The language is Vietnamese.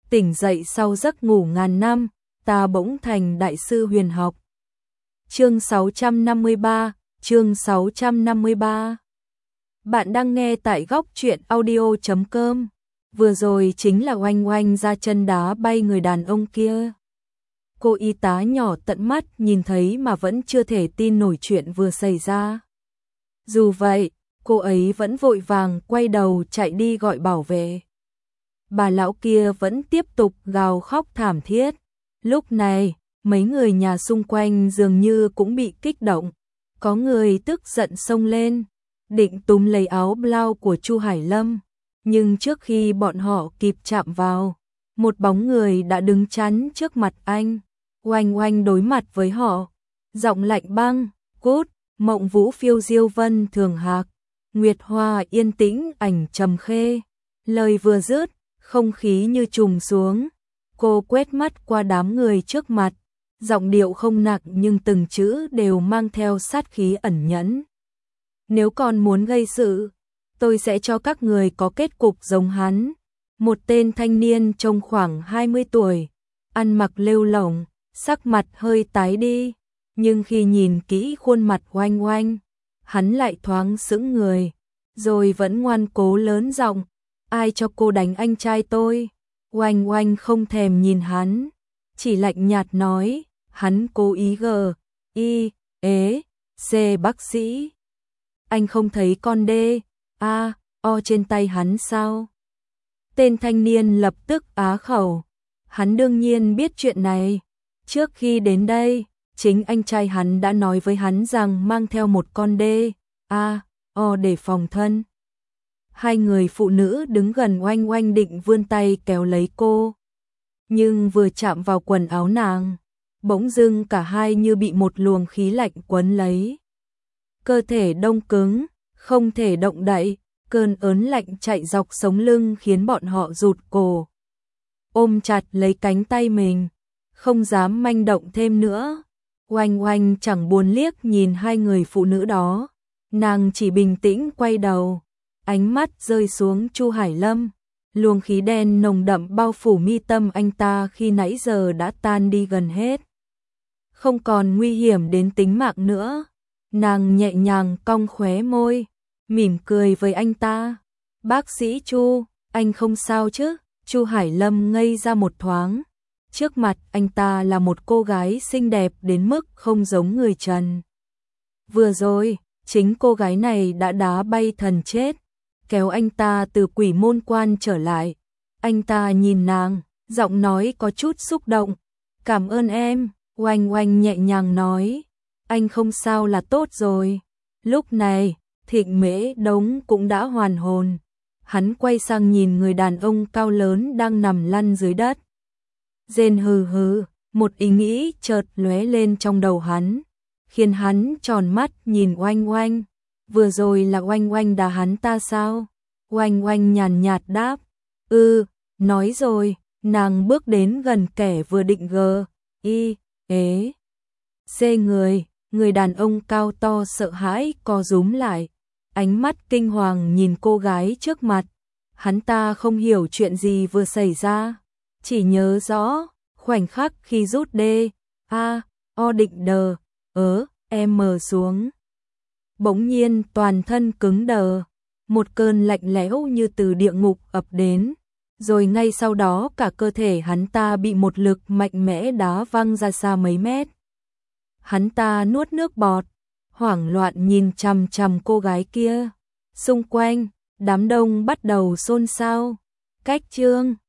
tỉnh dậy sau giấc ngủ ngàn năm, ta bỗng thành đại sư huyền học. Chương 653, chương 653. Bạn đang nghe tại góc truyện audio.com. Vừa rồi chính là Oanh Oanh ra chân đá bay người đàn ông kia. Cô y tá nhỏ tận mắt nhìn thấy mà vẫn chưa thể tin nổi chuyện vừa xảy ra. Dù vậy, cô ấy vẫn vội vàng quay đầu chạy đi gọi bảo vệ. Bà lão kia vẫn tiếp tục gào khóc thảm thiết. Lúc này, mấy người nhà xung quanh dường như cũng bị kích động. Có người tức giận xông lên, định túm lấy áo blau của Chu Hải Lâm. Nhưng trước khi bọn họ kịp chạm vào, một bóng người đã đứng chắn trước mặt anh. Oanh Oanh đối mặt với họ, giọng lạnh băng, cút, mộng vũ phiêu diêu vân thường hạc, nguyệt hoa yên tĩnh ảnh trầm khê. Lời vừa dứt, không khí như trùng xuống. Cô quét mắt qua đám người trước mặt, giọng điệu không nặng nhưng từng chữ đều mang theo sát khí ẩn nhẫn. Nếu còn muốn gây sự, tôi sẽ cho các người có kết cục giống hắn. Một tên thanh niên trông khoảng 20 tuổi, ăn mặc lêu lỏng, sắc mặt hơi tái đi, nhưng khi nhìn kỹ khuôn mặt Oanh Oanh, hắn lại thoáng sững người, rồi vẫn ngoan cố lớn giọng, ai cho cô đánh anh trai tôi? Oanh Oanh không thèm nhìn hắn, chỉ lạnh nhạt nói, hắn cố ý C bác sĩ. Anh không thấy con O trên tay hắn sao? Tên thanh niên lập tức á khẩu, hắn đương nhiên biết chuyện này. Trước khi đến đây, chính anh trai hắn đã nói với hắn rằng mang theo một con O để phòng thân. Hai người phụ nữ đứng gần Oanh Oanh định vươn tay kéo lấy cô. Nhưng vừa chạm vào quần áo nàng, bỗng dưng cả hai như bị một luồng khí lạnh quấn lấy. Cơ thể đông cứng, không thể động đậy, cơn ớn lạnh chạy dọc sống lưng khiến bọn họ rụt cổ. Ôm chặt lấy cánh tay mình, không dám manh động thêm nữa. Oanh Oanh chẳng buồn liếc nhìn hai người phụ nữ đó, nàng chỉ bình tĩnh quay đầu. Ánh mắt rơi xuống Chu Hải Lâm, luồng khí đen nồng đậm bao phủ mi tâm anh ta khi nãy giờ đã tan đi gần hết. Không còn nguy hiểm đến tính mạng nữa, nàng nhẹ nhàng cong khóe môi, mỉm cười với anh ta. Bác sĩ Chu, anh không sao chứ? Chu Hải Lâm ngây ra một thoáng. Trước mặt anh ta là một cô gái xinh đẹp đến mức không giống người trần. Vừa rồi, chính cô gái này đã đá bay thần chết, kéo anh ta từ quỷ môn quan trở lại. Anh ta nhìn nàng, giọng nói có chút xúc động. Cảm ơn em, Oanh Oanh nhẹ nhàng nói. Anh không sao là tốt rồi. Lúc này, Thịnh Mễ Đống cũng đã hoàn hồn. Hắn quay sang nhìn người đàn ông cao lớn đang nằm lăn dưới đất. Rên hừ hừ, một ý nghĩ chợt lóe lên trong đầu hắn, khiến hắn tròn mắt nhìn Oanh Oanh. Vừa rồi là Oanh Oanh đá hắn ta sao? Oanh Oanh nhàn nhạt đáp. Nói rồi, nàng bước đến gần kẻ vừa định người đàn ông cao to sợ hãi co rúm lại, ánh mắt kinh hoàng nhìn cô gái trước mặt. Hắn ta không hiểu chuyện gì vừa xảy ra, chỉ nhớ rõ khoảnh khắc khi rút định xuống. Bỗng nhiên toàn thân cứng đờ, một cơn lạnh lẽo như từ địa ngục ập đến, rồi ngay sau đó cả cơ thể hắn ta bị một lực mạnh mẽ đá văng ra xa mấy mét. Hắn ta nuốt nước bọt, hoảng loạn nhìn chằm chằm cô gái kia. Xung quanh, đám đông bắt đầu xôn xao. Cách chương